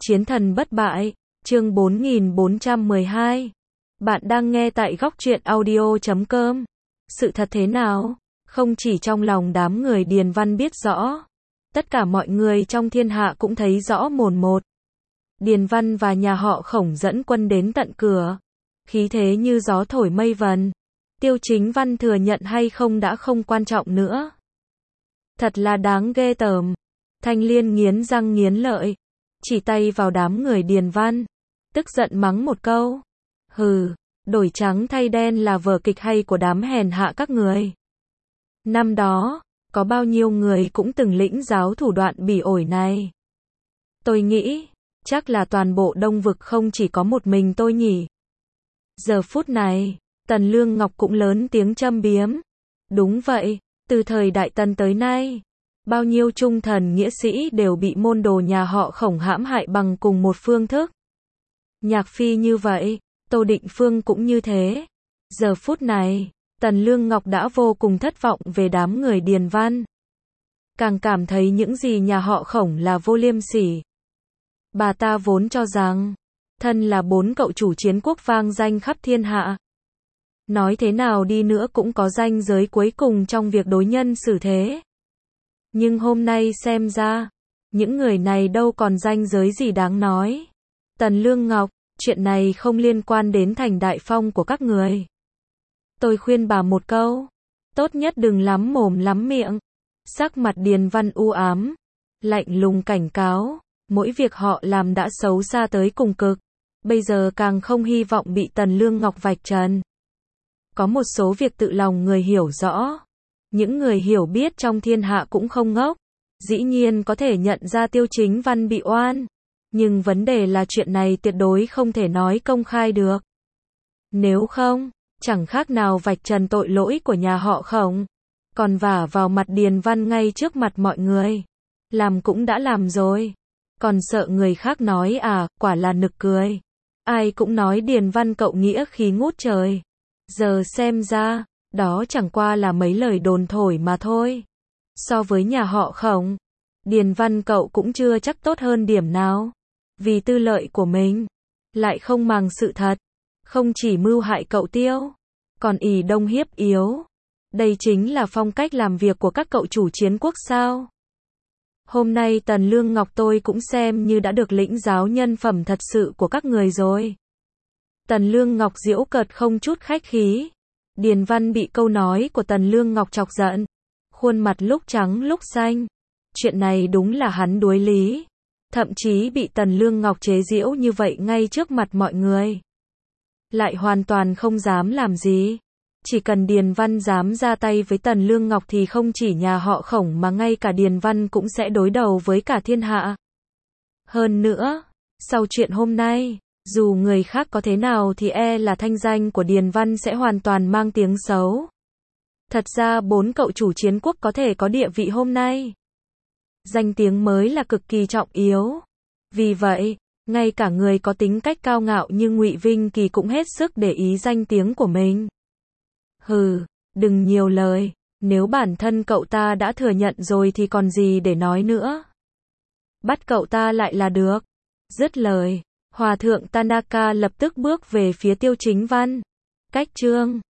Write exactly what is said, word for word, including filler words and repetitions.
Chiến thần bất bại, chương bốn nghìn bốn trăm mười hai. Bạn đang nghe tại góc truyện audio chấm com. Sự thật thế nào? Không chỉ trong lòng đám người Điền Văn biết rõ, tất cả mọi người trong thiên hạ cũng thấy rõ mồn một. Điền Văn và nhà họ Khổng dẫn quân đến tận cửa, khí thế như gió thổi mây vần. Tiêu Chính Văn thừa nhận hay không đã không quan trọng nữa. Thật là đáng ghê tởm. Thanh Liên nghiến răng nghiến lợi, chỉ tay vào đám người Điền Văn, tức giận mắng một câu. Hừ, đổi trắng thay đen là vở kịch hay của đám hèn hạ các người. Năm đó, có bao nhiêu người cũng từng lĩnh giáo thủ đoạn bỉ ổi này. Tôi nghĩ, chắc là toàn bộ Đông Vực không chỉ có một mình tôi nhỉ. Giờ phút này, Tần Lương Ngọc cũng lớn tiếng châm biếm. Đúng vậy, từ thời Đại Tần tới nay, bao nhiêu trung thần nghĩa sĩ đều bị môn đồ nhà họ Khổng hãm hại bằng cùng một phương thức. Nhạc Phi như vậy, Tô Định Phương cũng như thế. Giờ phút này, Tần Lương Ngọc đã vô cùng thất vọng về đám người Điền Văn. Càng cảm thấy những gì nhà họ Khổng là vô liêm sỉ. Bà ta vốn cho rằng, thân là bốn cậu chủ chiến quốc vang danh khắp thiên hạ. Nói thế nào đi nữa cũng có ranh giới cuối cùng trong việc đối nhân xử thế. Nhưng hôm nay xem ra, những người này đâu còn ranh giới gì đáng nói. Tần Lương Ngọc, chuyện này không liên quan đến thành đại phong của các người. Tôi khuyên bà một câu, tốt nhất đừng lắm mồm lắm miệng. Sắc mặt Điền Văn u ám, lạnh lùng cảnh cáo, mỗi việc họ làm đã xấu xa tới cùng cực. Bây giờ càng không hy vọng bị Tần Lương Ngọc vạch trần. Có một số việc tự lòng người hiểu rõ. Những người hiểu biết trong thiên hạ cũng không ngốc. Dĩ nhiên có thể nhận ra Tiêu Chính Văn bị oan. Nhưng vấn đề là chuyện này tuyệt đối không thể nói công khai được. Nếu không, chẳng khác nào vạch trần tội lỗi của nhà họ Khổng. Còn vả vào mặt Điền Văn ngay trước mặt mọi người. Làm cũng đã làm rồi. Còn sợ người khác nói à, quả là nực cười. Ai cũng nói Điền Văn cậu nghĩa khí ngút trời. Giờ xem ra, đó chẳng qua là mấy lời đồn thổi mà thôi. So với nhà họ Khổng, Điền Văn cậu cũng chưa chắc tốt hơn điểm nào. Vì tư lợi của mình, lại không màng sự thật. Không chỉ mưu hại cậu Tiêu, còn ỷ đông hiếp yếu. Đây chính là phong cách làm việc của các cậu chủ chiến quốc sao? Hôm nay Tần Lương Ngọc tôi cũng xem như đã được lĩnh giáo nhân phẩm thật sự của các người rồi. Tần Lương Ngọc giễu cợt không chút khách khí. Điền Văn bị câu nói của Tần Lương Ngọc chọc giận. Khuôn mặt lúc trắng lúc xanh. Chuyện này đúng là hắn đuối lý. Thậm chí bị Tần Lương Ngọc chế giễu như vậy ngay trước mặt mọi người. Lại hoàn toàn không dám làm gì. Chỉ cần Điền Văn dám ra tay với Tần Lương Ngọc thì không chỉ nhà họ Khổng mà ngay cả Điền Văn cũng sẽ đối đầu với cả thiên hạ. Hơn nữa, sau chuyện hôm nay, dù người khác có thế nào thì e là thanh danh của Điền Văn sẽ hoàn toàn mang tiếng xấu. Thật ra bốn cậu chủ chiến quốc có thể có địa vị hôm nay. Danh tiếng mới là cực kỳ trọng yếu. Vì vậy, ngay cả người có tính cách cao ngạo như Ngụy Vinh Kỳ cũng hết sức để ý danh tiếng của mình. Hừ, đừng nhiều lời, nếu bản thân cậu ta đã thừa nhận rồi thì còn gì để nói nữa. Bắt cậu ta lại là được. Dứt lời, Hòa thượng Tanaka lập tức bước về phía Tiêu Chính Văn. Cách chương